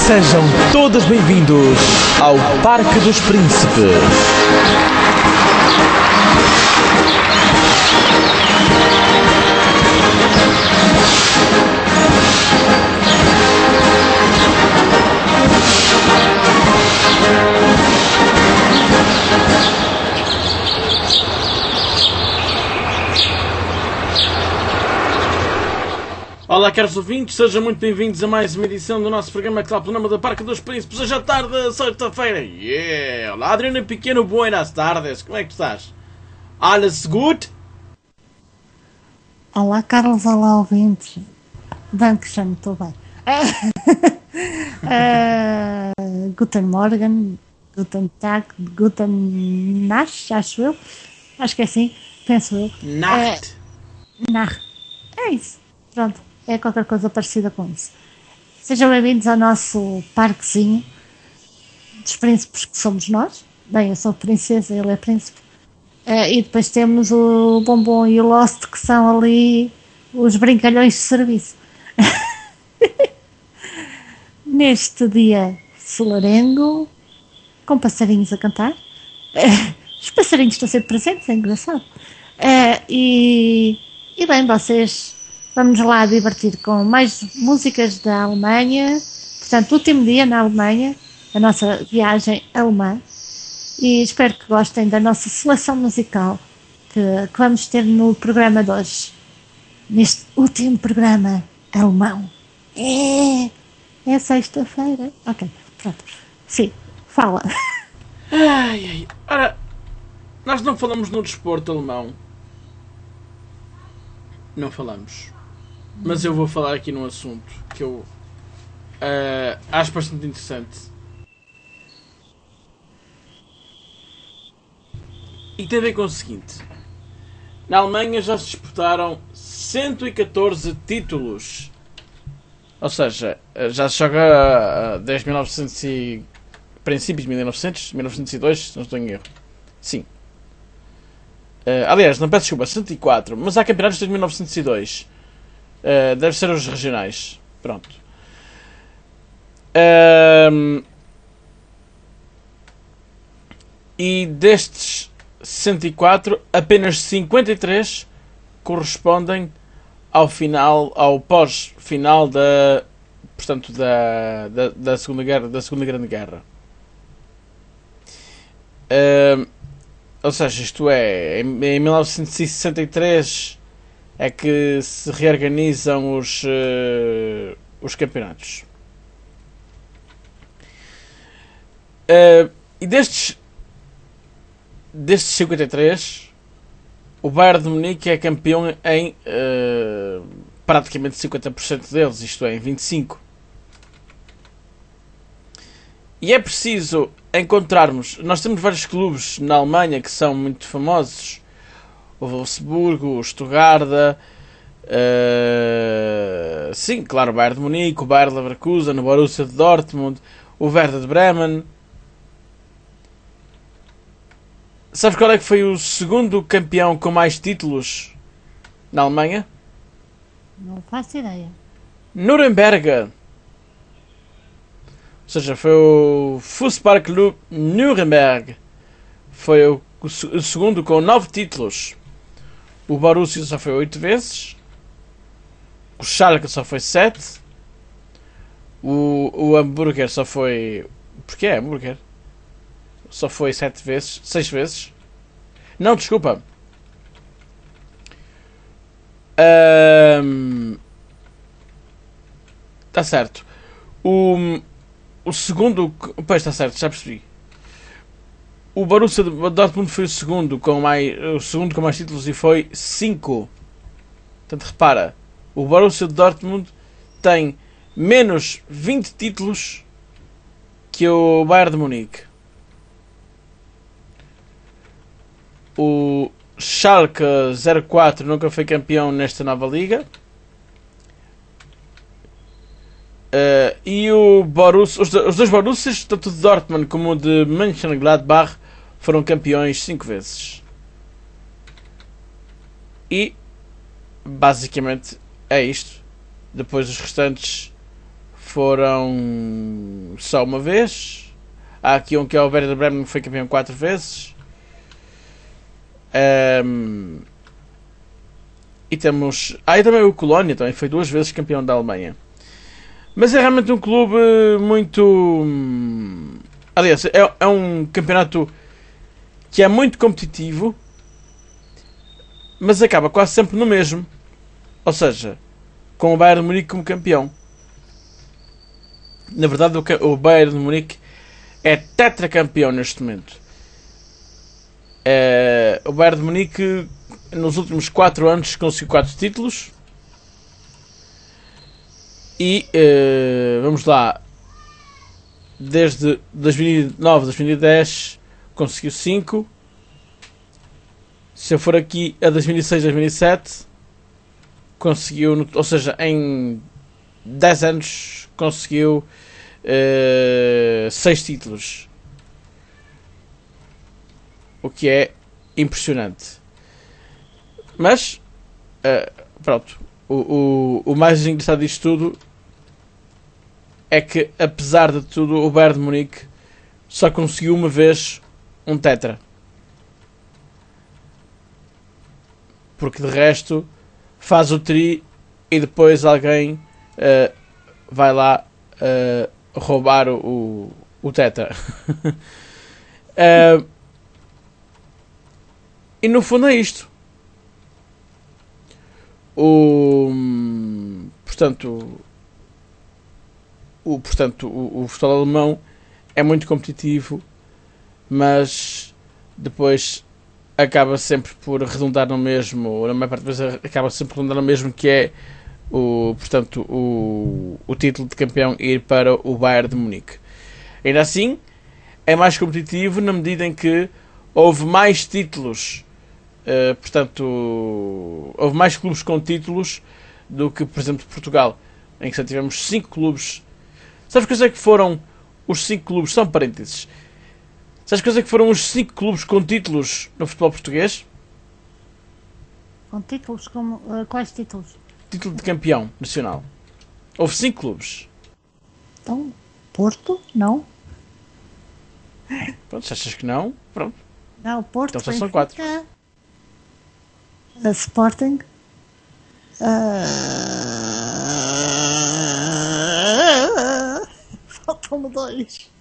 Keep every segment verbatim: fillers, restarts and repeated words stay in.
Sejam todos bem-vindos ao Parque dos Príncipes. Olá, caros ouvintes, sejam muito bem-vindos a mais uma edição do nosso programa que está pelo nome da Parque dos Príncipes, hoje à tarde, sexta-feira. Yeah! Olá, Adriana Pequeno, buenas tardes, como é que estás? Alles gut? Olá, Carlos, olá, ouvintes. Dankeschön, estou bem. uh, guten Morgen, Guten Tag, Guten Nacht, acho eu. Acho que é assim, penso eu. Nacht. Uh, Nacht. É isso, pronto. É qualquer coisa parecida com isso. Sejam bem-vindos ao nosso parquezinho dos príncipes que somos nós. Bem, eu sou princesa, ele é príncipe. Uh, e depois temos o Bombom e o Lost, que são ali os brincalhões de serviço. Neste dia solarengo, com passarinhos a cantar. Uh, os passarinhos estão sempre presentes, é engraçado. Uh, e, e bem, vocês... Vamos lá divertir com mais músicas da Alemanha. Portanto, último dia na Alemanha, a nossa viagem alemã. E espero que gostem da nossa seleção musical que, que vamos ter no programa de hoje. Neste último programa alemão. É, é sexta-feira. Ok, pronto. Sim, fala. Ai, ai. Ora, nós não falamos no desporto alemão. Não falamos. Mas eu vou falar aqui num assunto que eu uh, acho bastante interessante. E tem a ver com o seguinte. Na Alemanha já se disputaram cento e catorze títulos. Ou seja, já se joga desde mil e novecentos e... princípios de mil e novecentos, mil novecentos e dois, se não estou em erro. Sim. Uh, aliás, não peço desculpa, cento e quatro. Mas há campeonatos desde mil novecentos e dois. Uh, deve ser os regionais. Pronto. Um, e destes cento e quatro, apenas cinquenta e três correspondem ao final, ao pós-final da, portanto, da, da, da Segunda Guerra, da Segunda Grande Guerra. Um, ou seja, isto é, em, em mil novecentos e sessenta e três é que se reorganizam os, uh, os campeonatos. Uh, e destes, destes cinquenta e três, o Bayern de Munique é campeão em uh, praticamente cinquenta por cento deles, isto é, em vinte e cinco. E é preciso encontrarmos... Nós temos vários clubes na Alemanha que são muito famosos. O Wolfsburgo, o Stuttgart, uh, sim, claro, o Bayern de Munique, o Bayer Leverkusen, o Borussia de Dortmund, o Werder de Bremen. Sabes qual é que foi o segundo campeão com mais títulos na Alemanha? Não faço ideia. Nuremberg. Ou seja, foi o Fußballclub Nuremberg. Foi o, o, o segundo com nove títulos. O Borussia só foi oito vezes. O Schalke só foi sete. O, o Hamburger só foi... Porquê é Hamburger? Só foi sete vezes. seis vezes. Não, desculpa. Está um, certo. O, o segundo... Pois, está certo, já percebi. O Borussia Dortmund foi o segundo com mais, o segundo com mais títulos e foi cinco. Portanto, repara, o Borussia Dortmund tem menos vinte títulos que o Bayern de Munique. O Schalke zero quatro nunca foi campeão nesta nova liga. Uh, e o Borussia, os, os dois Borussias, tanto de Dortmund como de Mönchengladbach, foram campeões cinco vezes. E basicamente é isto. Depois os restantes foram só uma vez. Há aqui um que é o Werder Bremen, que foi campeão quatro vezes. Um, e temos... Ah, e também o Colónia, também foi duas vezes campeão da Alemanha. Mas é realmente um clube muito... Aliás, é, é um campeonato que é muito competitivo, mas acaba quase sempre no mesmo. Ou seja, com o Bayern de Munique como campeão. Na verdade, o Bayern de Munique é tetracampeão neste momento. É, o Bayern de Munique, nos últimos quatro anos, conseguiu quatro títulos. E, uh, vamos lá, desde dois mil e nove a dois mil e dez conseguiu cinco. Se eu for aqui a dois mil e seis a dois mil e sete, conseguiu, ou seja, em dez anos conseguiu uh, seis títulos. O que é impressionante. Mas, uh, pronto, o, o, o mais engraçado disto tudo é que, apesar de tudo, o Bayern de Munique só conseguiu uma vez um tetra. Porque de resto faz o tri e depois alguém uh, vai lá uh, roubar o, o, o tetra. uh, e no fundo é isto. O, portanto, o, portanto o, o futebol alemão é muito competitivo, mas depois acaba sempre por redundar no mesmo, na maior parte das vezes acaba sempre por redundar no mesmo, que é o, portanto, o, o título de campeão ir para o Bayern de Munique. Ainda assim, é mais competitivo na medida em que houve mais títulos, uh, portanto, houve mais clubes com títulos do que, por exemplo, Portugal, em que só tivemos cinco clubes. Sabes quais é que foram os cinco clubes? São parênteses. Sabes quais é que foram os cinco clubes com títulos no futebol português? Com títulos? Como, uh, quais títulos? Título de campeão nacional. Houve cinco clubes. Então, Porto? Não. Pronto, se achas que não, pronto. Não, Porto, Então só Benfica, são quatro. A Sporting. Uh... Faltam-me dois.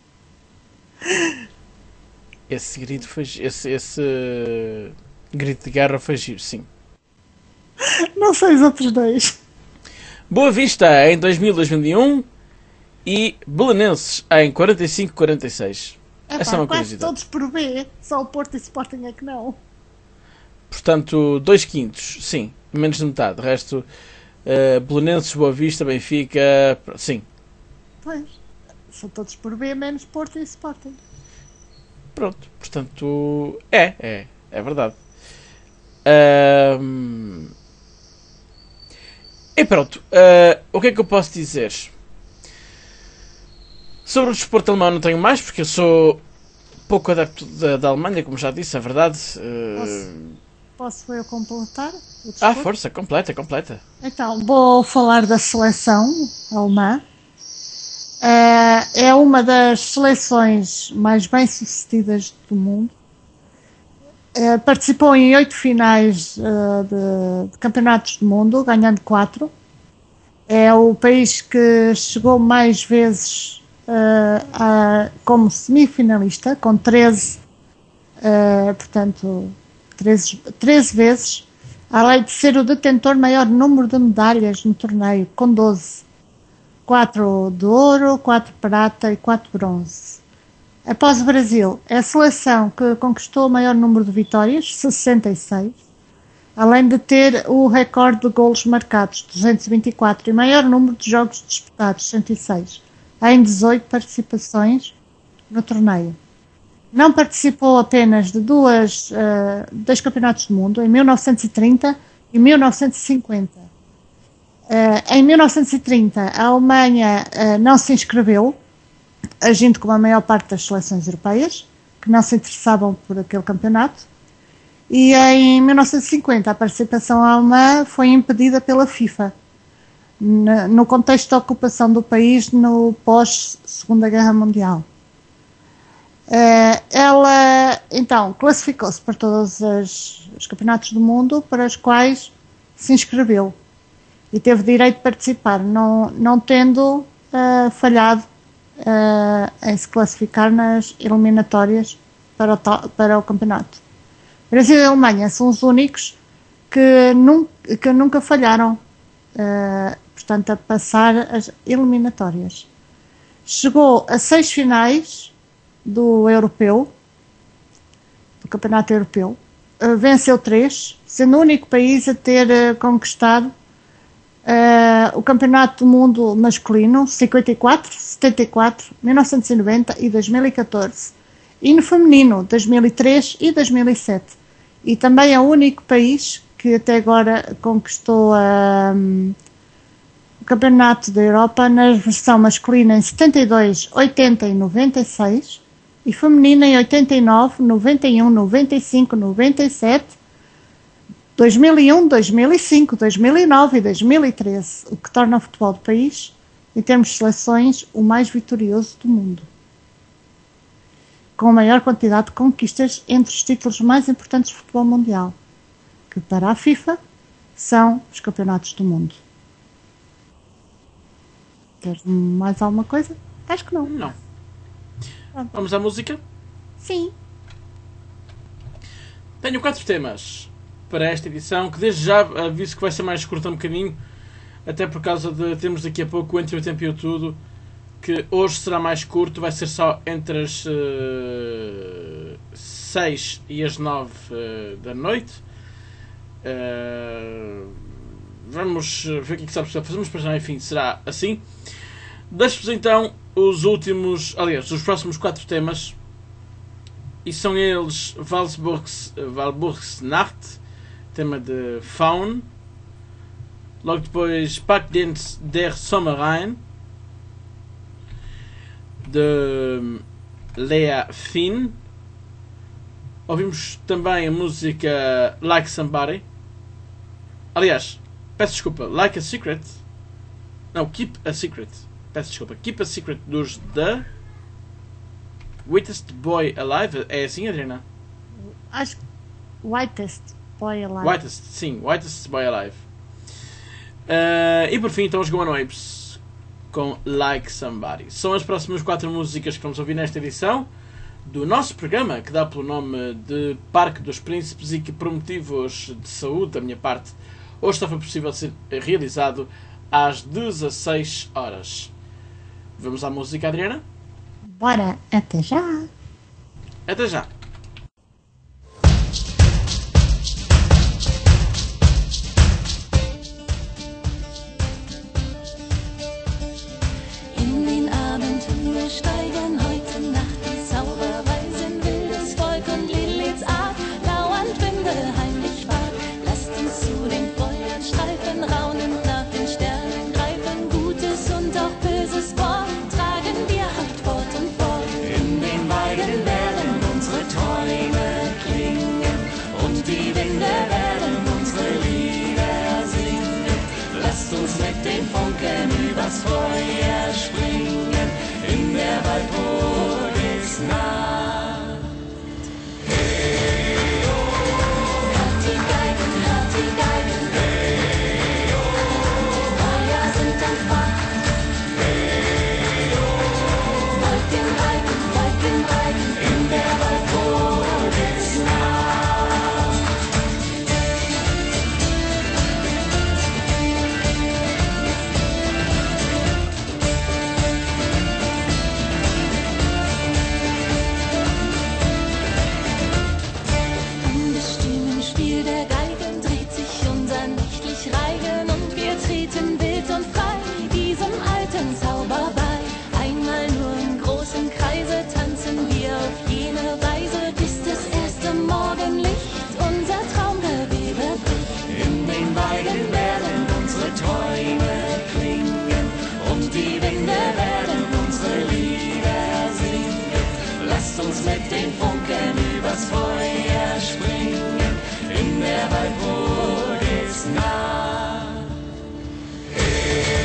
Esse grito foi... Esse, esse uh, grito de guerra foi giro, sim. Não sei os outros dois. Boa Vista em dois mil, dois mil e um e Belenenses em quarenta e cinco, quarenta e seis. Epá, essa é uma quase curiosidade. todos por B, só o Porto e Sporting é que não. Portanto, dois quintos, sim, menos de metade. O resto, uh, Belenenses, Boa Vista, Benfica, sim. Pois, são todos por B, menos Porto e Sporting. Pronto, portanto, é, é, é verdade. Um, e pronto, uh, o que é que eu posso dizer? Sobre o desporto alemão não tenho mais, porque eu sou pouco adepto da, da Alemanha, como já disse, é verdade. Uh... Posso, posso eu completar? Ah, força, completa, completa. Então, vou falar da seleção alemã. Uh, é uma das seleções mais bem-sucedidas do mundo. Uh, participou em oito finais uh, de, de campeonatos do mundo, ganhando quatro. É o país que chegou mais vezes uh, a, como semifinalista, com treze, uh, portanto, treze, treze vezes, além de ser o detentor maior número de medalhas no torneio, com doze. quatro de ouro, quatro de prata e quatro de bronze. Após o Brasil, é a seleção que conquistou o maior número de vitórias, sessenta e seis, além de ter o recorde de golos marcados, duzentos e vinte e quatro, e maior número de jogos disputados, cento e seis, em dezoito participações no torneio. Não participou apenas de duas, uh, dois campeonatos do mundo, em mil novecentos e trinta e mil novecentos e cinquenta. Uh, em mil novecentos e trinta, a Alemanha uh, não se inscreveu, agindo como a maior parte das seleções europeias, que não se interessavam por aquele campeonato. E em mil novecentos e cinquenta, a participação alemã foi impedida pela FIFA. na, no contexto da ocupação do país no pós-Segunda Guerra Mundial. Uh, ela, então, classificou-se para todos as, os campeonatos do mundo para os quais se inscreveu e teve direito de participar, não, não tendo uh, falhado uh, em se classificar nas eliminatórias para o, para o campeonato. Brasil e Alemanha são os únicos que, num, que nunca falharam, uh, portanto, a passar as eliminatórias. Chegou a seis finais do europeu, do campeonato europeu, uh, venceu três, sendo o único país a ter uh, conquistado Uh, o campeonato do mundo masculino cinquenta e quatro, setenta e quatro, mil novecentos e noventa e dois mil e catorze, e no feminino dois mil e três e dois mil e sete, e também é o único país que até agora conquistou uh, um, o campeonato da Europa na versão masculina em setenta e dois, oitenta e noventa e seis, e feminina em oitenta e nove, noventa e um, noventa e cinco, noventa e sete, dois mil e um, dois mil e cinco, dois mil e nove e dois mil e treze, o que torna o futebol do país, em termos de seleções, o mais vitorioso do mundo, com a maior quantidade de conquistas entre os títulos mais importantes do futebol mundial, que para a FIFA são os campeonatos do mundo. Queres mais alguma coisa? Acho que não. Não. Vamos à música? Sim. Tenho quatro temas para esta edição, que desde já aviso que vai ser mais curta um bocadinho, até por causa de termos daqui a pouco Entre o Tempo e o Tudo, que hoje será mais curto, vai ser só entre as uh, seis e as nove uh, da noite. Uh, vamos ver o que é que sabe fazemos para já, enfim, será assim. Deixo-vos então os últimos, aliás, os próximos quatro temas, e são eles Walburgs, Walburgs Nacht, tema de Faun, logo depois Pack der Sommerein, de Lea Finn. Ouvimos também a música Like Somebody, aliás, peço desculpa, Like a Secret, não, Keep a Secret, peço desculpa, Keep a Secret dos The Whitest Boy Alive, é assim, Adriana? Acho que Whitest Boy Alive. Whitest, sim, Whitest Boy Alive. Uh, e por fim, então, os Goan Apes com Like Somebody. São as próximas quatro músicas que vamos ouvir nesta edição do nosso programa, que dá pelo nome de Parque dos Príncipes, e que, por motivos de saúde da minha parte, hoje só foi possível ser realizado às dezasseis horas. Vamos à música, Adriana? Bora, até já! Até já! Hört die Geigen, hört die Geigen.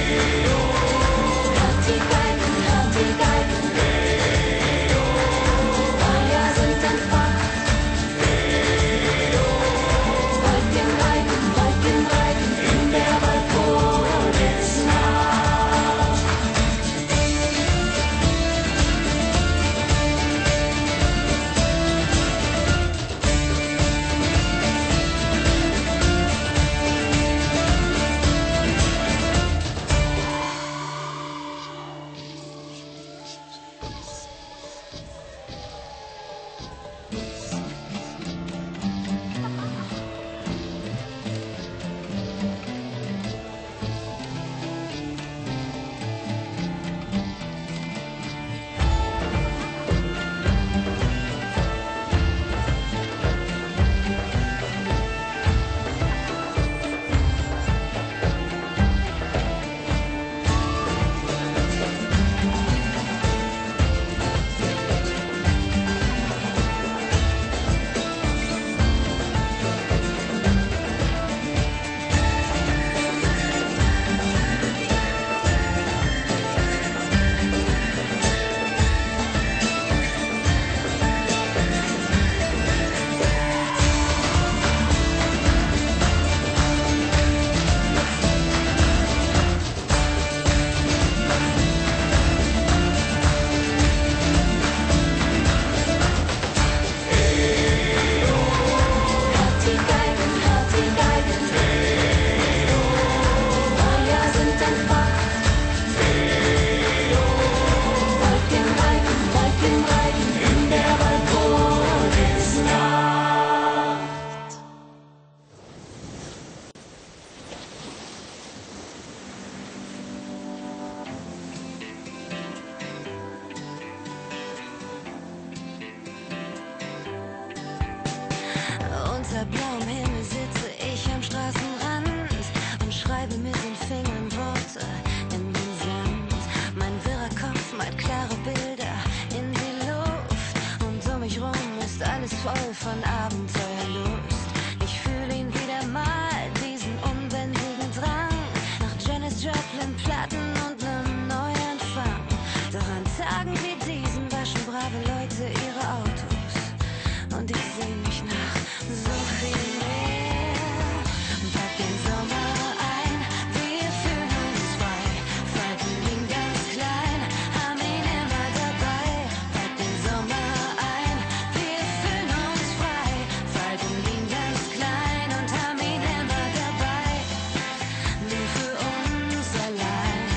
voll von Abenteuerlust. Ich fühle ihn wieder mal, diesen unbändigen Drang nach Janis Joplin Platten und nem Neuanfang. Doch an Tagen wie diesen waschen brave Leute ihre Autos und ich seh mich nach so viel mehr. Pack den Sommer ein, wir fühlen uns frei, falten ihn ganz klein, haben ihn immer dabei. Pack den Sommer ein, wir fühlen uns frei, falten ihn ganz klein und haben ihn immer dabei. Nur für uns allein.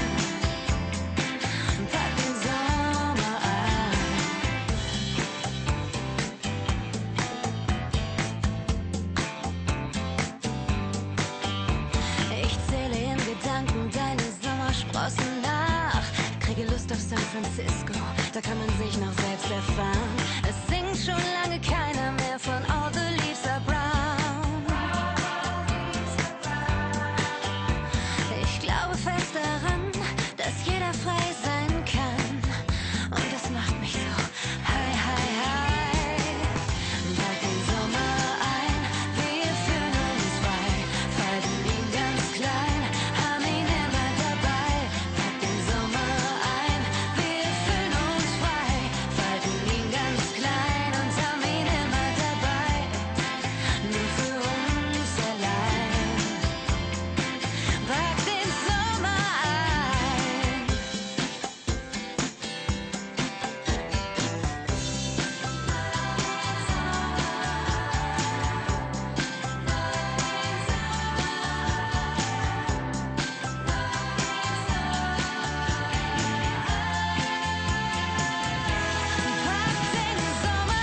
Pack den Sommer ein. Ich zähle in Gedanken deine Sommersprossen nach. Kriege Lust auf San Francisco, da kann man sich noch selbst erfahren. Es singt schon lange keiner mehr von All the Leaves Are Brown. Ich glaube fest daran, dass jeder frei sein kann. Und das macht mich so high, high, high. Pack den Sommer ein, wir fühlen uns frei, falten ihn ganz klein, haben ihn immer dabei. Pack den Sommer ein, wir fühlen uns frei, falten ihn ganz klein und haben ihn immer dabei. Nur für uns allein. Pack den Sommer ein. Pack den Sommer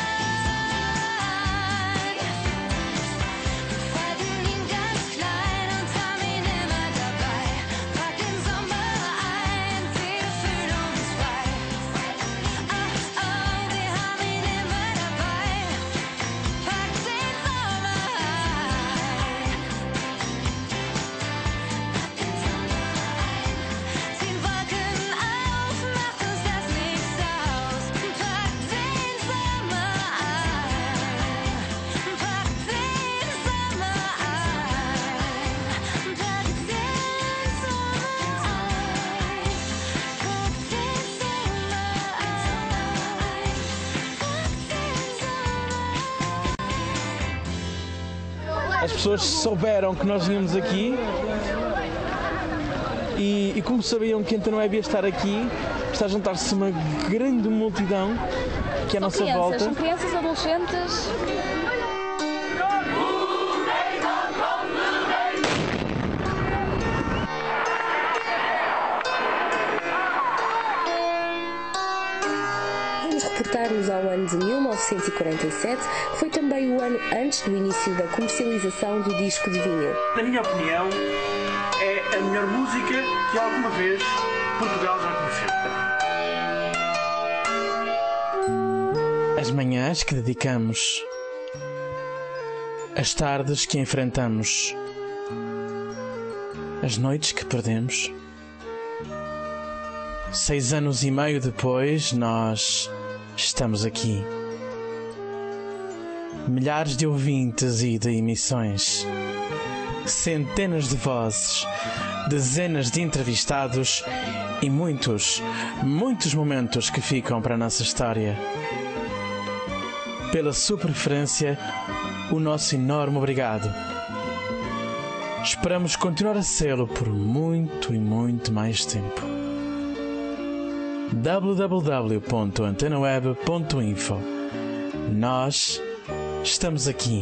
ein. Falten ihn ganz klein und haben ihn immer dabei. Pack den Sommer ein, wir fühlen uns frei. Oh, oh, wir haben ihn immer dabei. Pack den Sommer ein. Ziehen Wolken auf, macht uns das nichts aus. Pack den Sommer ein. Pack den Sommer ein. Pack den Sommer ein. Pack den Sommer ein. Pack den Sommer. As pessoas souberam que nós vínhamos aqui e, e como sabiam que Antena Web ia estar aqui, está a juntar-se uma grande multidão que é a nossa crianças, volta. são crianças, adolescentes. Vamos reportar-nos ao ano de mil novecentos e quarenta e sete, que foi também o ano antes do início da comercialização do disco de vinil. Na minha opinião, é a melhor música que alguma vez Portugal já conheceu. As manhãs que dedicamos, as tardes que enfrentamos, as noites que perdemos. Seis anos e meio depois, nós estamos aqui. Milhares de ouvintes e de emissões, centenas de vozes, dezenas de entrevistados e muitos, muitos momentos que ficam para a nossa história. Pela sua preferência, o nosso enorme obrigado. Esperamos continuar a sê-lo por muito e muito mais tempo. w w w ponto antena web ponto info. Nós estamos aqui.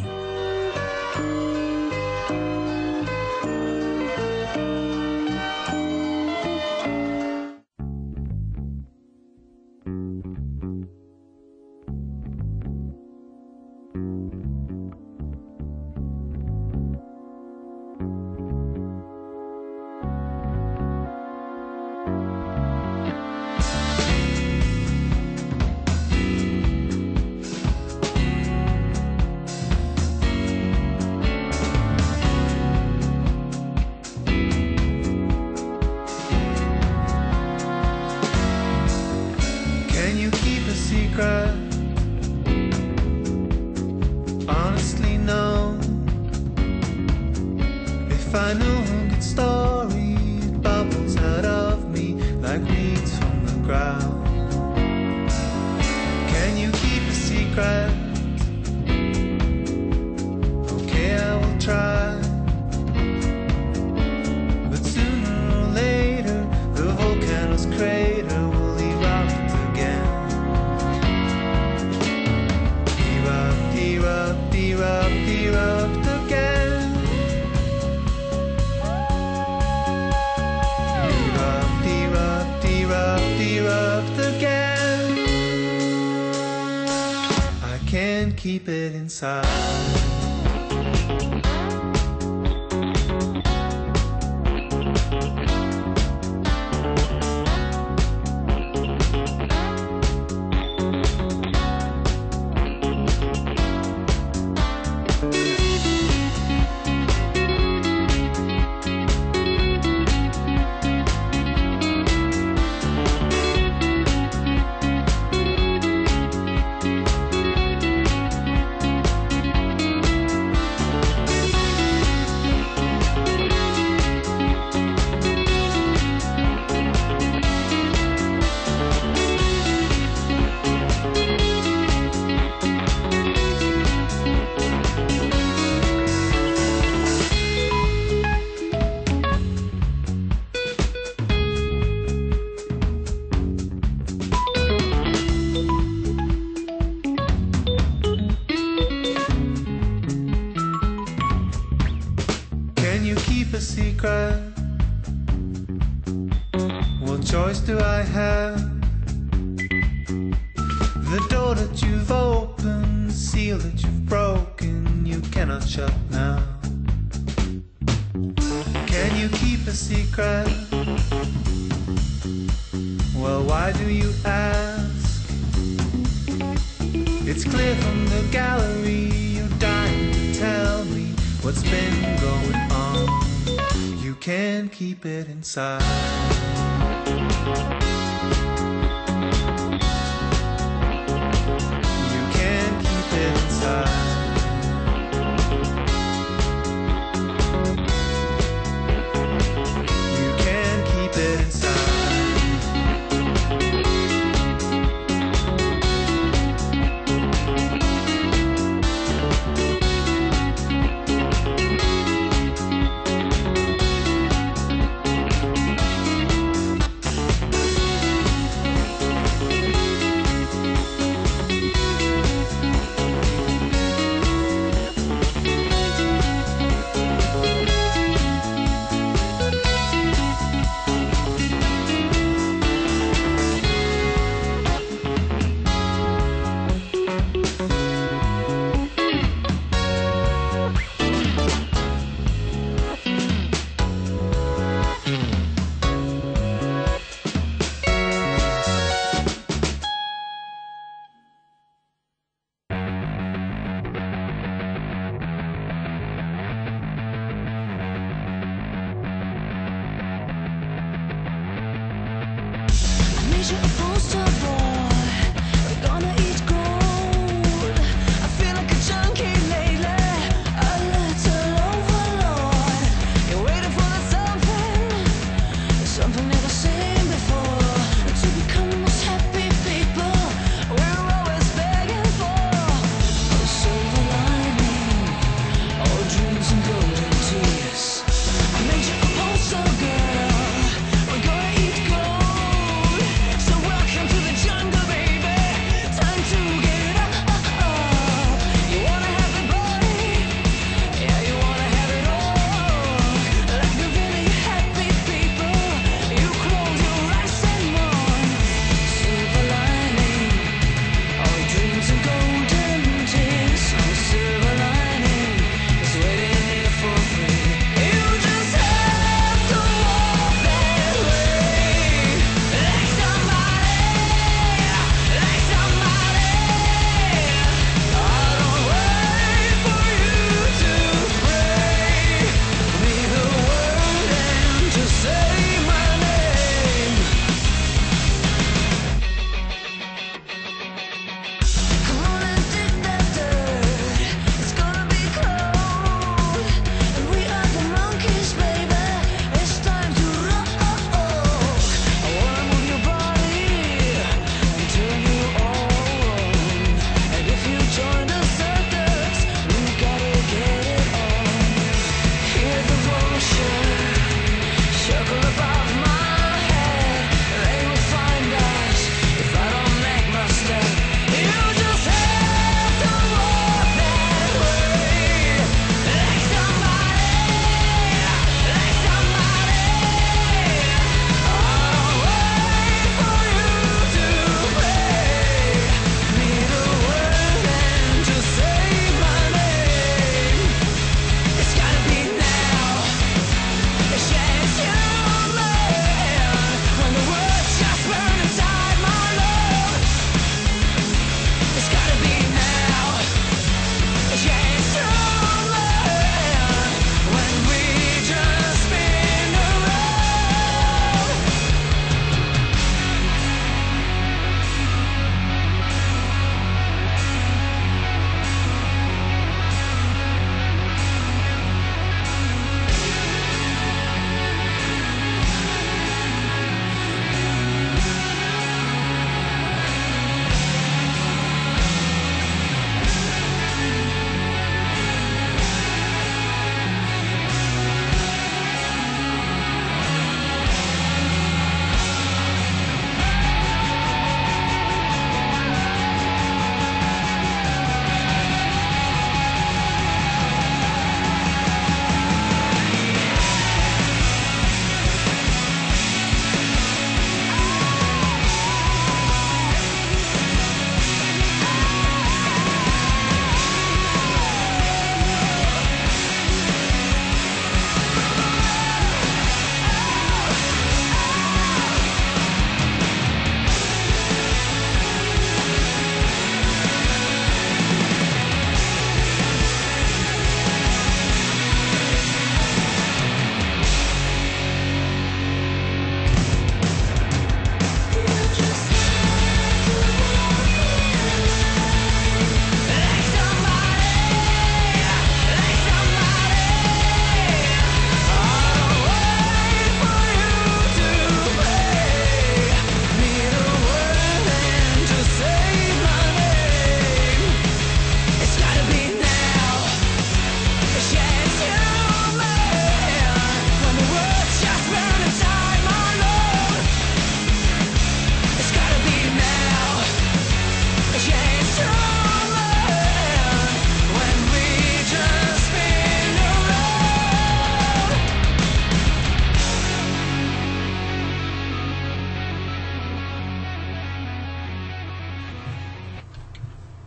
Can you keep a secret? know a good story, it bubbles out of me like weeds from the ground. Can you keep a secret? Okay, I will try. But sooner or later, the volcano's crater will erupt again. Erupt, erupt, erupt, erupt again. Erupt, erupt, erupt, erupt again. I can't keep it inside. A secret? What choice do I have? The door that you've opened, the seal that you've broken, you cannot shut now. Can you keep a secret? Well, why do you ask? It's clear from the gallery you're dying to tell me what's been going on. You can't keep it inside. You can't keep it inside. You can't keep it inside. Welcome to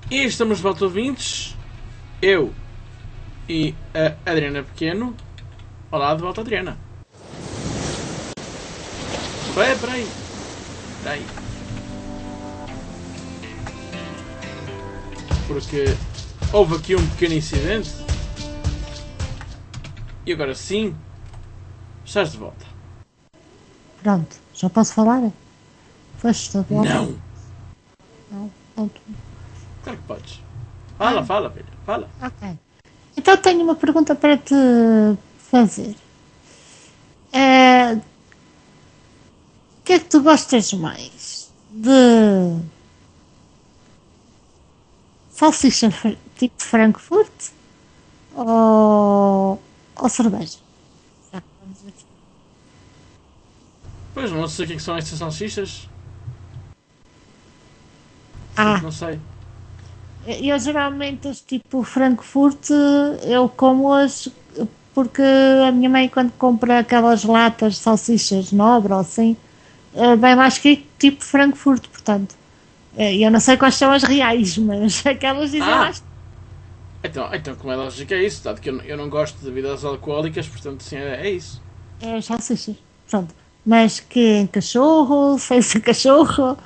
E estamos de volta, ouvintes. Eu e a Adriana Pequeno. Olá, de volta, Adriana. Espera, espera aí. Espera aí. Porque houve aqui um pequeno incidente. E agora sim, estás de volta. Pronto, já posso falar? Foste de volta? Não. Não, pronto. Claro que podes. Fala, Ah. fala, filha. Fala. Ok. Então tenho uma pergunta para te fazer. É, o que é que tu gostas mais? De salsicha fr- tipo Frankfurt ou, ou cerveja? Já que vamos aqui. Pois, não sei o que é que são estas salsichas. Ah, Não sei. eu geralmente as tipo Frankfurt eu como-as porque a minha mãe quando compra aquelas latas de salsichas Nobre ou assim, eh, vem lá escrito tipo Frankfurt, portanto. eh, Eu não sei quais são as reais, mas aquelas dizem Ah. lá. Então, então, como é lógico, é isso. Dado que eu, não- eu não gosto de bebidas alcoólicas, portanto, sim, é, é isso. É as salsichas, pronto. Mas que em cachorro, sem ser cachorro.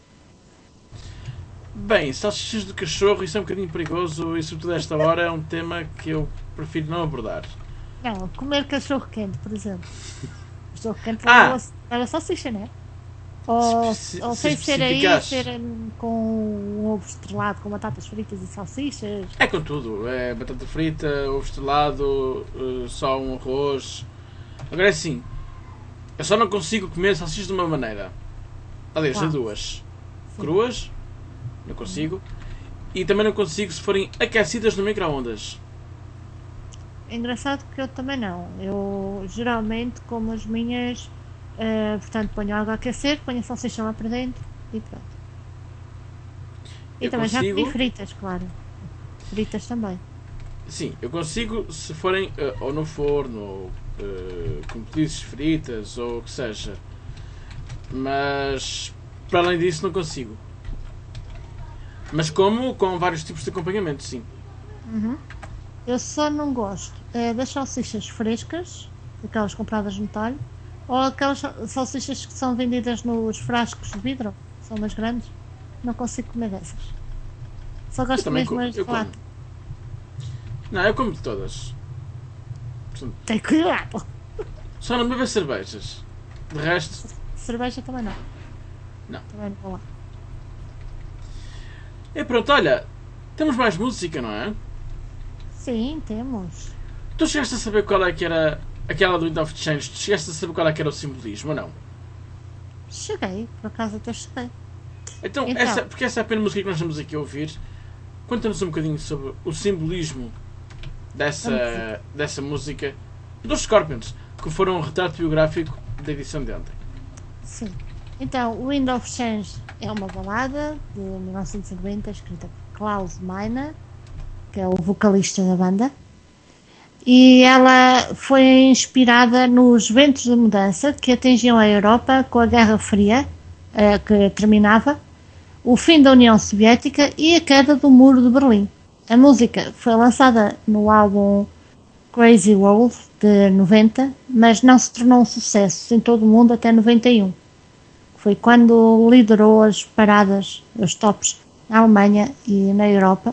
Bem, salsichas de cachorro, isso é um bocadinho perigoso e, sobretudo, esta hora é um tema que eu prefiro não abordar. Não, comer cachorro quente, por exemplo. Cachorro quente Ah. leva, leva salsicha, não é? Ou, Se- ou se sem ser aí, especificares. ser hum, com um ovo estrelado, com batatas fritas e salsichas. É com tudo. É batata frita, ovo estrelado, eh, só um arroz. Agora é assim. Eu só não consigo comer salsichas de uma maneira. Aliás, de Qual? duas. Cruas, não consigo. E também não consigo se forem aquecidas no micro-ondas. É engraçado que eu também não. Eu geralmente como as minhas, eh, portanto ponho água a aquecer, ponho a salsicha lá para dentro e pronto. E Eu também já consigo- comi fritas, claro. Fritas também. Sim, eu consigo se forem eh, ou no forno, ou eh, com pedidos fritas, ou o que seja. Mas para além disso não consigo. Mas como com vários tipos de acompanhamento, sim. Eu só não gosto é das salsichas frescas, aquelas compradas no talho, ou aquelas sal- salsichas que são vendidas nos frascos de vidro, são mais grandes. Não consigo comer dessas. Só gosto também mesmo como, as de eu como. lata. Não, eu como de todas. Tem cuidado. Só não bebo cervejas. De resto, Cerveja também não. Não. Também não vou lá. é pronto, olha, temos mais música, não é? Sim, temos. Tu chegaste a saber qual é que era aquela do Wind of Change? Tu chegaste a saber qual é que era o simbolismo ou não? Cheguei, por acaso até cheguei. Então, Então. Essa, porque essa é a primeira música que nós estamos aqui a ouvir. Conta-nos um bocadinho sobre o simbolismo dessa, dessa música dos Scorpions, que foram um retrato biográfico da edição de ontem. Sim. Então, o Wind of Change é uma balada de mil novecentos e noventa, escrita por Klaus Meine, que é o vocalista da banda. E ela foi inspirada nos ventos de mudança que atingiam a Europa com a Guerra Fria, eh, que terminava, o fim da União Soviética e a queda do Muro de Berlim. A música foi lançada no álbum Crazy World de noventa, mas não se tornou um sucesso em todo o mundo até noventa e um. Foi quando liderou as paradas, os tops na Alemanha e na Europa.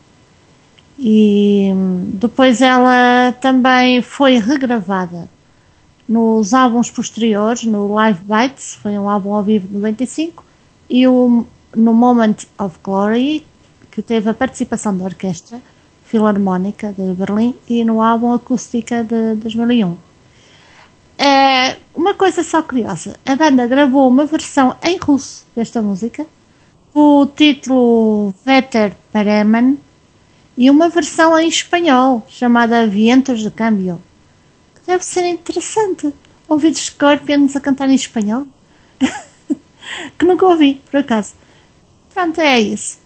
E hum, depois ela também foi regravada nos álbuns posteriores, no Live Bites, foi um álbum ao vivo de noventa e cinco, e o, no Moment of Glory, que teve a participação da Orquestra Filarmónica de Berlim, e no álbum Acústica de dois mil e um. É, uma coisa só curiosa, a banda gravou uma versão em russo desta música, com o título Veter Pereman, e uma versão em espanhol, chamada Vientos de Cambio. Deve ser interessante ouvir os Scorpions a cantar em espanhol. Que nunca ouvi, por acaso. Pronto, é isso.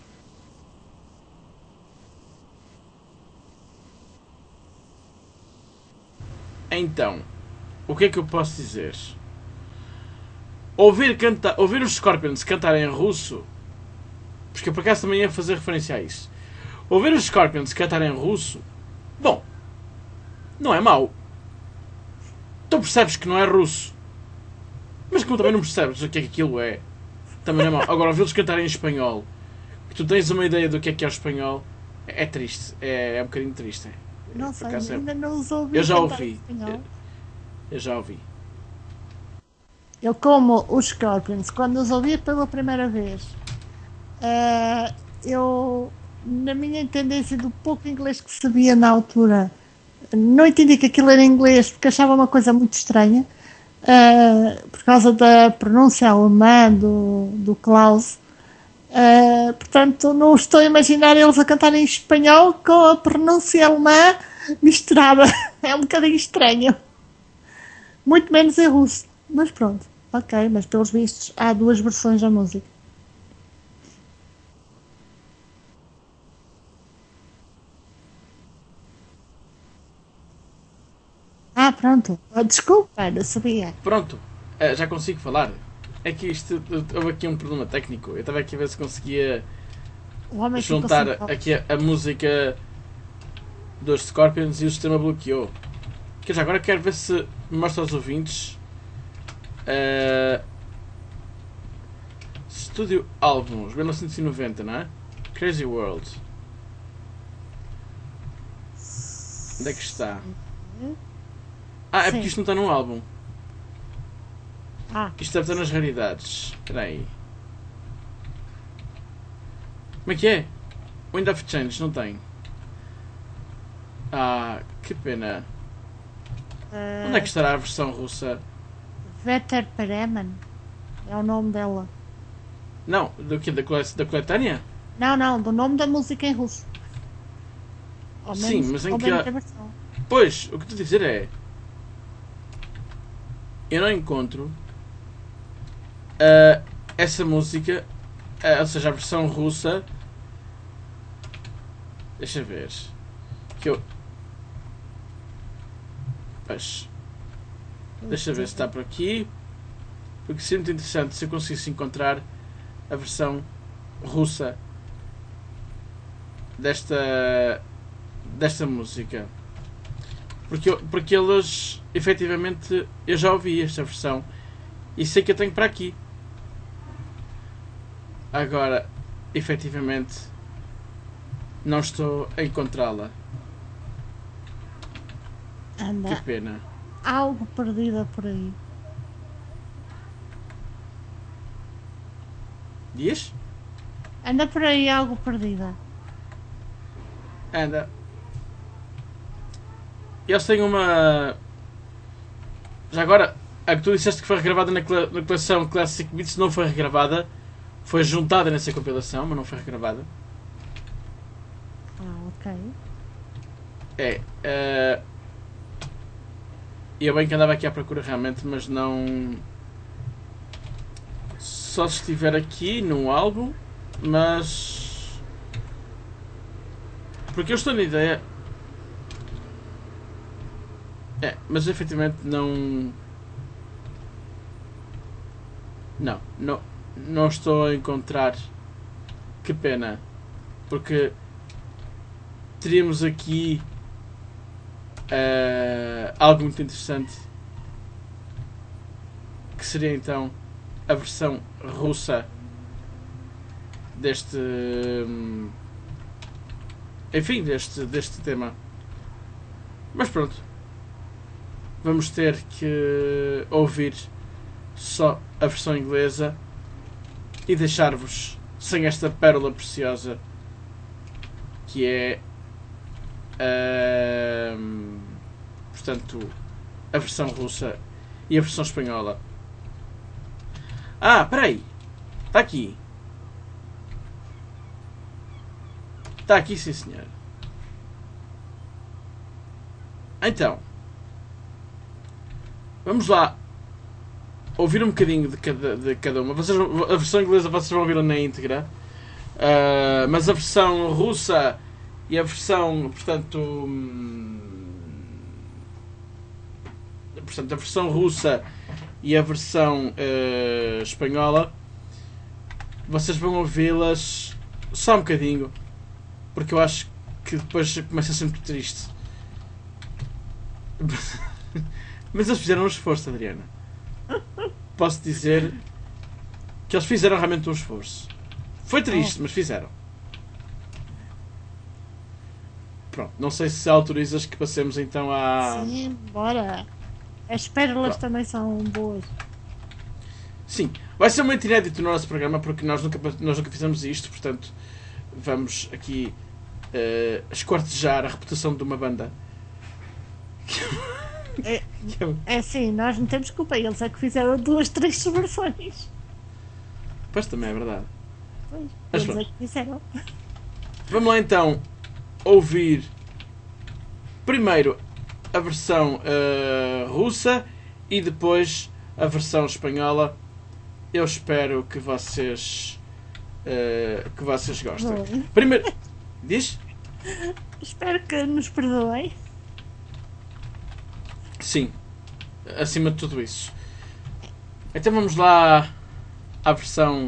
Então, o que é que eu posso dizer? Ouvir, canta, ouvir os Scorpions cantarem em russo porque eu por acaso também ia fazer referência a isso. Ouvir os Scorpions cantarem em russo, bom, não é mau. Tu percebes que não é russo, mas como também não percebes o que é que aquilo é, também não é mau. Agora, ouvi-los cantarem em espanhol, que tu tens uma ideia do que é que é o espanhol, é, é triste, é, é um bocadinho triste. É. Não Por sei, acaso é- ainda não os ouvi. Eu já cantar ouvi. em espanhol. Eu já ouvi. Eu, como os Scorpions, quando os ouvi pela primeira vez, eh, eu, na minha tendência do pouco inglês que sabia na altura, não entendi que aquilo era inglês porque achava uma coisa muito estranha, eh, por causa da pronúncia alemã do, do Klaus. Eh, portanto, não estou a imaginar eles a cantarem em espanhol com a pronúncia alemã misturada. É um bocadinho estranho. Muito menos em russo. Mas pronto, ok, mas pelos vistos há duas versões da música. Ah, pronto. Ah, desculpa, não sabia. Pronto, eh, já consigo falar. É que isto, houve aqui um problema técnico. Eu estava aqui a ver se conseguia O homem ficou juntar sem voz. aqui a, a música dos Scorpions e o sistema bloqueou. Que já agora quero ver se mostra aos ouvintes. Uh, Estúdio Álbuns, mil novecentos e noventa, não é? Crazy World. Onde é que está? Ah, é Sim. porque isto não está num álbum. Ah, Isto deve estar nas raridades. Espera aí. Como é que é? Wind of Change, não tem. Ah, que pena. uh, Onde é que estará a versão russa? Veter Pereman é o nome dela. Não, do que? Da, cole da coletânea? Não, não, do nome da música em russo. Ao Sim, menos, mas em ao que menos há- a versão. Pois, o que estou a dizer é. Eu não encontro ah, essa música, ah, ou seja, a versão russa. Deixa ver. Que eu. Pois. Deixa ver se está por aqui. Porque seria muito interessante se eu conseguisse encontrar a versão russa desta. desta música. Porque, eu- porque eles, efetivamente, eu já ouvi esta versão e sei que eu tenho para aqui. Agora, efetivamente, não estou a encontrá-la. Anda Que pena. algo perdida por aí. Diz? Anda por aí algo perdida. Anda. Eles têm uma. Já agora, a que tu disseste que foi regravada na, cole- na coleção Classic Beats não foi regravada. Foi juntada nessa compilação, mas não foi regravada. Ah, ok. É. eh, E eu bem que andava aqui à procura realmente, mas não. Só se estiver aqui num álbum, mas. Porque eu estou na ideia. É, mas efetivamente não. Não, não, não estou a encontrar. Que pena. Porque teríamos aqui eh, algo muito interessante, que seria então a versão russa deste hum, enfim, deste, deste tema. Mas pronto, vamos ter que ouvir só a versão inglesa e deixar-vos sem esta pérola preciosa que é hum, portanto a versão russa e a versão espanhola. Ah, peraí, está aqui. Está aqui, sim senhor. Então, vamos lá ouvir um bocadinho de cada, de cada uma. Vocês, a versão inglesa vocês vão ouvi-la na íntegra, uh, mas a versão russa e a versão, portanto, hum, portanto, a versão russa e a versão uh, espanhola, vocês vão ouvi-las só um bocadinho, porque eu acho que depois começa a ser muito triste. Mas eles fizeram um esforço, Adriana. Posso dizer que eles fizeram realmente um esforço. Foi triste, mas fizeram. Pronto, não sei se autorizas que passemos então a... Sim, bora. As pérolas Pronto. também são boas. Sim, vai ser muito inédito no nosso programa porque nós nunca, nós nunca fizemos isto, portanto vamos aqui uh, esquartejar a reputação de uma banda. É, é assim, nós não temos culpa, eles é que fizeram duas, três versões. Pois também é verdade. Pois, Mas eles é pronto. que fizeram. Vamos lá então ouvir primeiro a versão uh, russa e depois a versão espanhola. Eu espero que vocês uh, que vocês gostem. Bom. Primeiro, diz? Espero que nos perdoem. Sim, acima de tudo isso. Então vamos lá à versão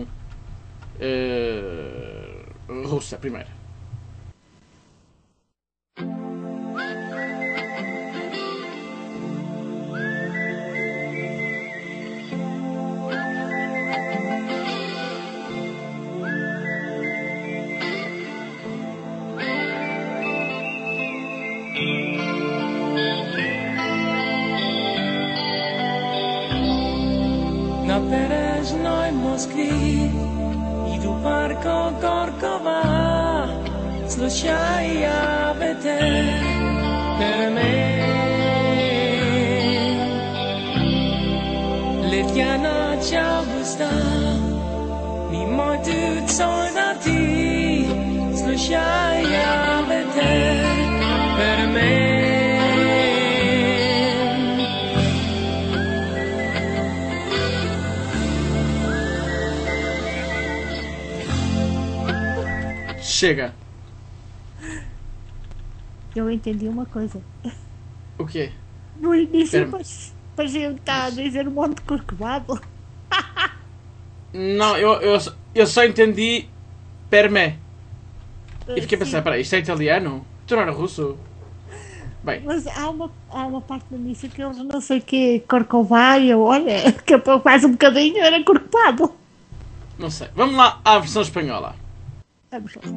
uh, russa primeiro. Na Perežnoj Moskvi idu parko Gorkova, slušaj jave te per me. Letjana čaugusta, mimo tu soldati, slušaj jave te per me. Chega. Eu entendi uma coisa. O quê? No início Espera-me. parecia que está a dizer um monte de corcovado. Não, eu, eu, eu só entendi permé. E fiquei a pensar, peraí, isto é italiano? Tu não era russo? Bem, Mas há uma, há uma parte no início que eles não sei o que, corcovaio, olha, que a pouco mais um bocadinho era corcovado. não sei. Vamos lá à versão espanhola. Vamos lá.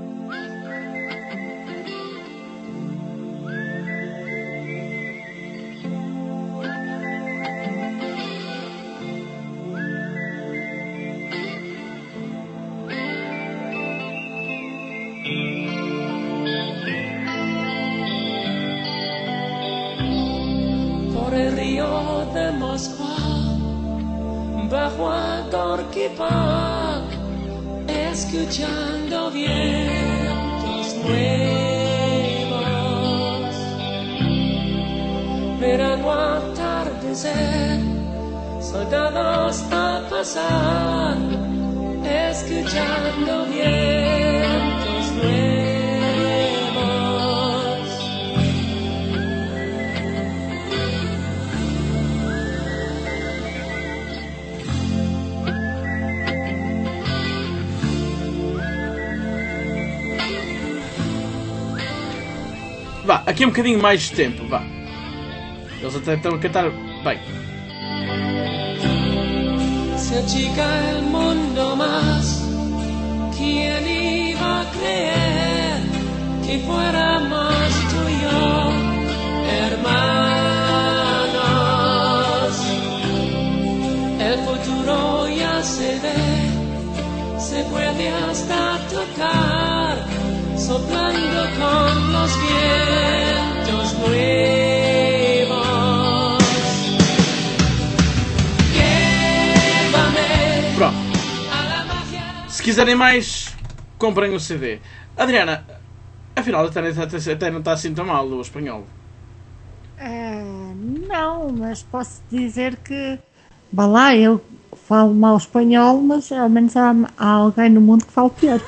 Por el río de Moskva, bajo a Gorky Park, escuchando vientos nuevos, verano atardecer, soldados a pasar, escuchando vientos nuevos. Vá, aqui é um bocadinho mais de tempo, vá. Eles até estão a cantar bem. Se achica el mundo más, ¿quién iba a creer que fuéramos tú y yo, hermanos? El futuro ya se ve, se puede hasta tocar, soplando con los vientos nuevos. Llévame Pronto. a la magia. Se quiserem mais, comprem o C D. Adriana, afinal até, até, até não está assim tão mal o espanhol. Ah, não, mas posso dizer que, vá lá, eu falo mal espanhol, mas ao menos há, há alguém no mundo que fala pior.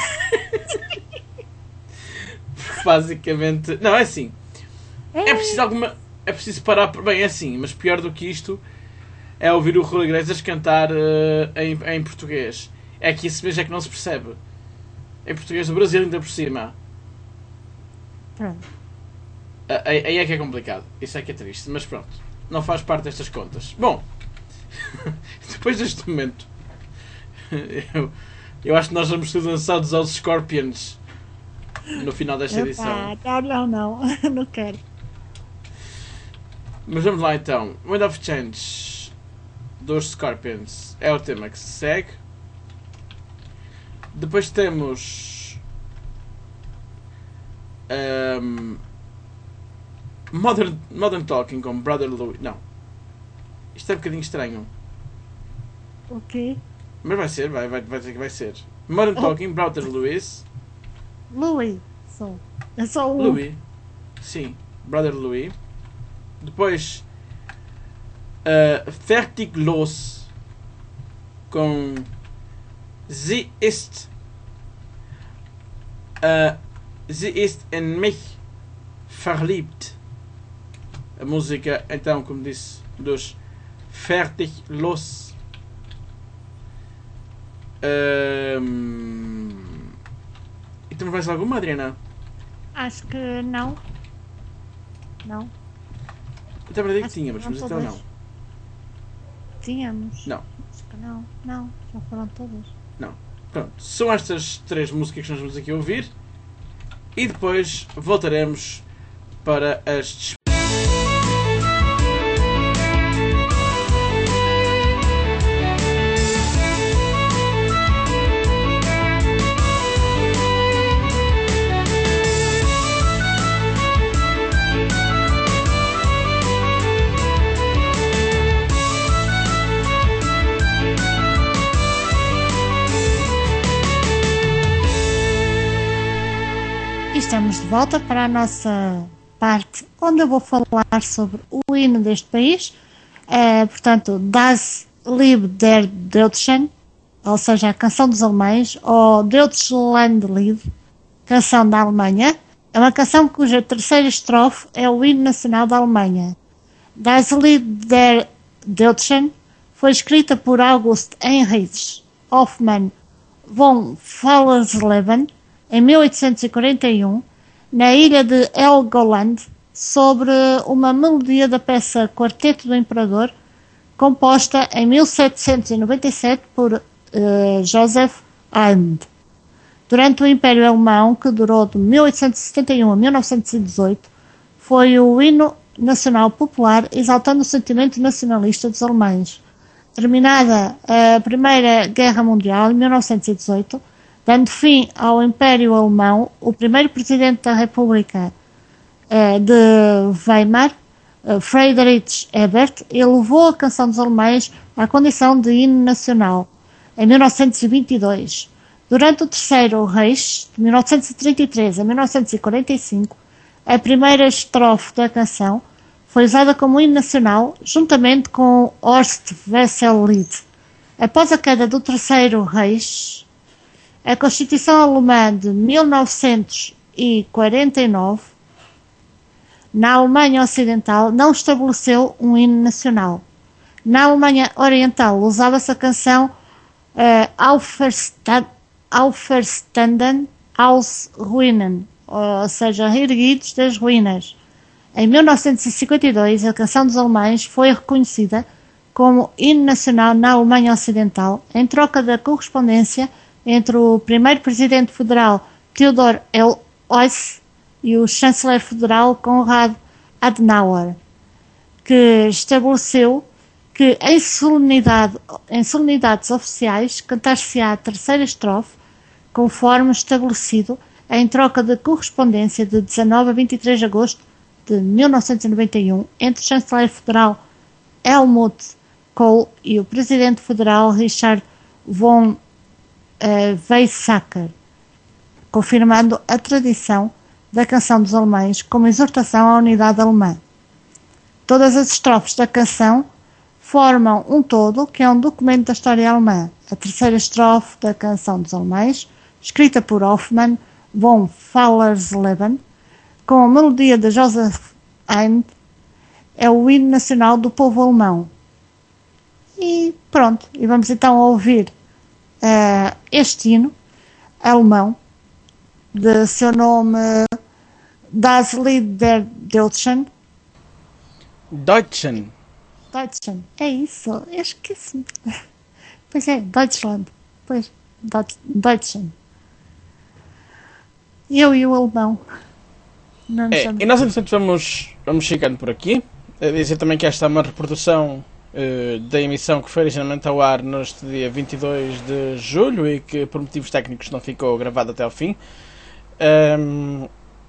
Basicamente. Não, é assim. É, É preciso alguma. É preciso parar. Bem, é assim, mas pior do que isto é ouvir o Rui Iglesias cantar uh, em, em português. É que isso mesmo é que não se percebe. em português do Brasil, ainda por cima. Pronto. Aí, aí é que é complicado. Isso é que é triste. Mas pronto. Não faz parte destas contas. Bom. Depois deste momento. Eu, eu acho que nós vamos ser lançados aos Scorpions. No final desta edição. Epá, não, não, não. Não quero. Mas vamos lá então. Wind of Change dos Scorpions é o tema que se segue. Depois temos um, Modern, Modern Talking com Brother Louis. Não, isto é um bocadinho estranho. O quê? Mas vai ser, vai, vai, vai dizer que vai ser. Modern Oh. Talking, Brother Louis. Louis, só. É só um. Louis. Sim, Brother Louis. Depois uh, Fertig Los com Sie ist uh, Sie ist in mich verliebt. A música, então, como disse, dos Fertig Los. Um, e temos mais alguma, Adriana? Acho que não. Não. Eu também digo que Acho que tínhamos, foram mas então todas. não. Tínhamos. Não. Acho que não. Não, já foram todas. Não. Pronto, são estas três músicas que nós vamos aqui ouvir e depois voltaremos para as. Estamos de volta para a nossa parte onde eu vou falar sobre o hino deste país, é, portanto, Das Lied der Deutschen, ou seja, a canção dos alemães, ou Deutschlandlied, canção da Alemanha. É uma canção cuja terceira estrofe é o hino nacional da Alemanha. Das Lied der Deutschen foi escrita por August Heinrich Hoffmann von Fallersleben em mil oitocentos e quarenta e um, na ilha de Helgoland, sobre uma melodia da peça Quarteto do Imperador, composta em mil setecentos e noventa e sete por uh, Joseph Haydn. Durante o Império Alemão, que durou de mil oitocentos e setenta e um a mil novecentos e dezoito, foi o hino nacional popular exaltando o sentimento nacionalista dos alemães. Terminada a Primeira Guerra Mundial, em mil novecentos e dezoito, dando fim ao Império Alemão, o primeiro presidente da República uh, de Weimar, uh, Friedrich Ebert, elevou a canção dos alemães à condição de hino nacional, em mil novecentos e vinte e dois. Durante o Terceiro Reich, de mil novecentos e trinta e três a mil novecentos e quarenta e cinco, a primeira estrofe da canção foi usada como hino nacional, juntamente com Horst Wessel-Lied. Após a queda do Terceiro Reich, a Constituição Alemã de mil novecentos e quarenta e nove, na Alemanha Ocidental, não estabeleceu um hino nacional. Na Alemanha Oriental, usava-se a canção uh, Auferstand, Auferstanden aus Ruinen, ou seja, erguidos das ruínas. Em mil novecentos e cinquenta e dois, a canção dos alemães foi reconhecida como hino nacional na Alemanha Ocidental, em troca da correspondência entre o primeiro presidente federal Theodor Heuss e o chanceler federal Konrad Adenauer, que estabeleceu que em, solenidade, em solenidades oficiais cantar-se-á a terceira estrofe, conforme estabelecido, em troca de correspondência de dezanove a vinte e três de agosto de mil novecentos e noventa e um entre o chanceler federal Helmut Kohl e o presidente federal Richard von Uh, Weizsäcker, confirmando a tradição da canção dos alemães como exortação à unidade alemã. Todas as estrofes da canção formam um todo que é um documento da história alemã. A terceira estrofe da canção dos alemães, escrita por Hoffmann von Fallersleben, com a melodia de Joseph Haydn, é o hino nacional do povo alemão. E pronto, e vamos então ouvir Uh, este hino alemão de seu nome Das Lied der Deutschen. Deutschen. Deutschen, é isso, eu esqueci. Pois é, Deutschland. Pois, Deutschen. Eu e o alemão. Não nos É, chamamos. e nós, entretanto, vamos, vamos chegando por aqui. A dizer também que esta é uma reprodução uh, da emissão que foi originalmente ao ar neste dia vinte e dois de julho e que, por motivos técnicos, não ficou gravado até ao fim. Um,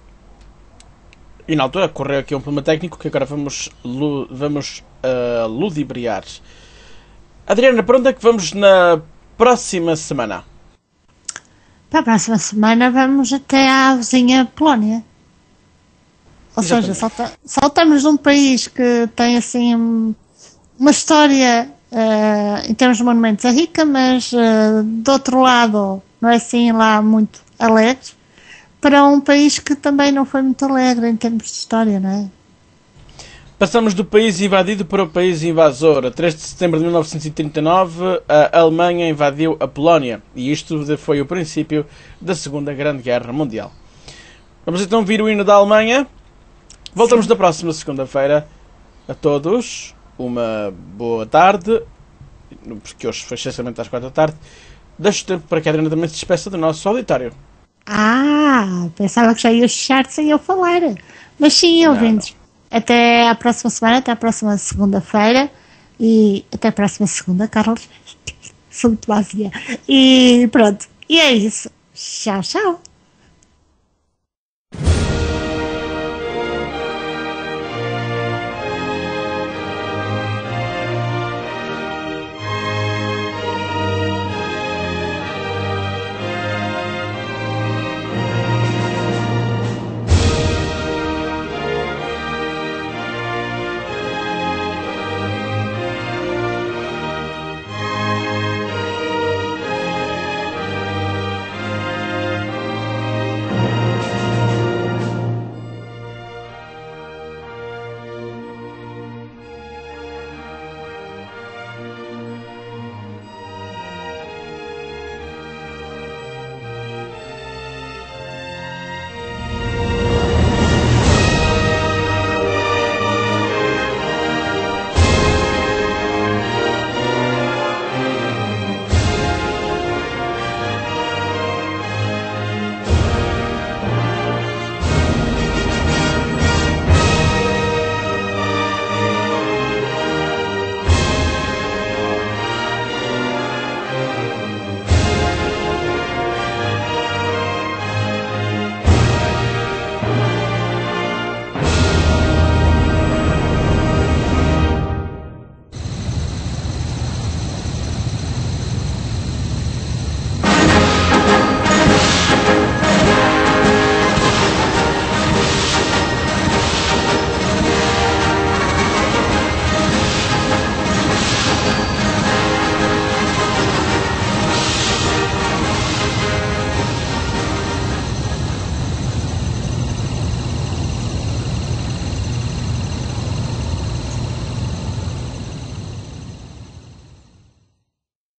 e na altura correu aqui um problema técnico que agora vamos, lu, vamos uh, ludibriar. Adriana, para onde é que vamos na próxima semana? Para a próxima semana vamos até à vizinha Polónia. Ou Exatamente. seja, salta, saltamos de um país que tem assim um- uma história eh, em termos de monumentos é rica, mas eh, do outro lado não é assim lá muito alegre, para um país que também não foi muito alegre em termos de história, não é? Passamos do país invadido para o país invasor. A três de setembro de mil novecentos e trinta e nove, a Alemanha invadiu a Polónia. E isto foi o princípio da Segunda Grande Guerra Mundial. Vamos então ouvir o hino da Alemanha. Voltamos na próxima segunda-feira. A todos, uma boa tarde. Porque hoje foi essencialmente às quatro da tarde. Deixo tempo para que a Adriana também se despeça do nosso auditório. Ah, pensava que já ia fechar sem eu falar. Mas sim, ouvintes. Até à próxima semana, até à próxima segunda-feira. E até à próxima segunda, Carlos. Sou muito vazia. E pronto. E é isso. Tchau, tchau.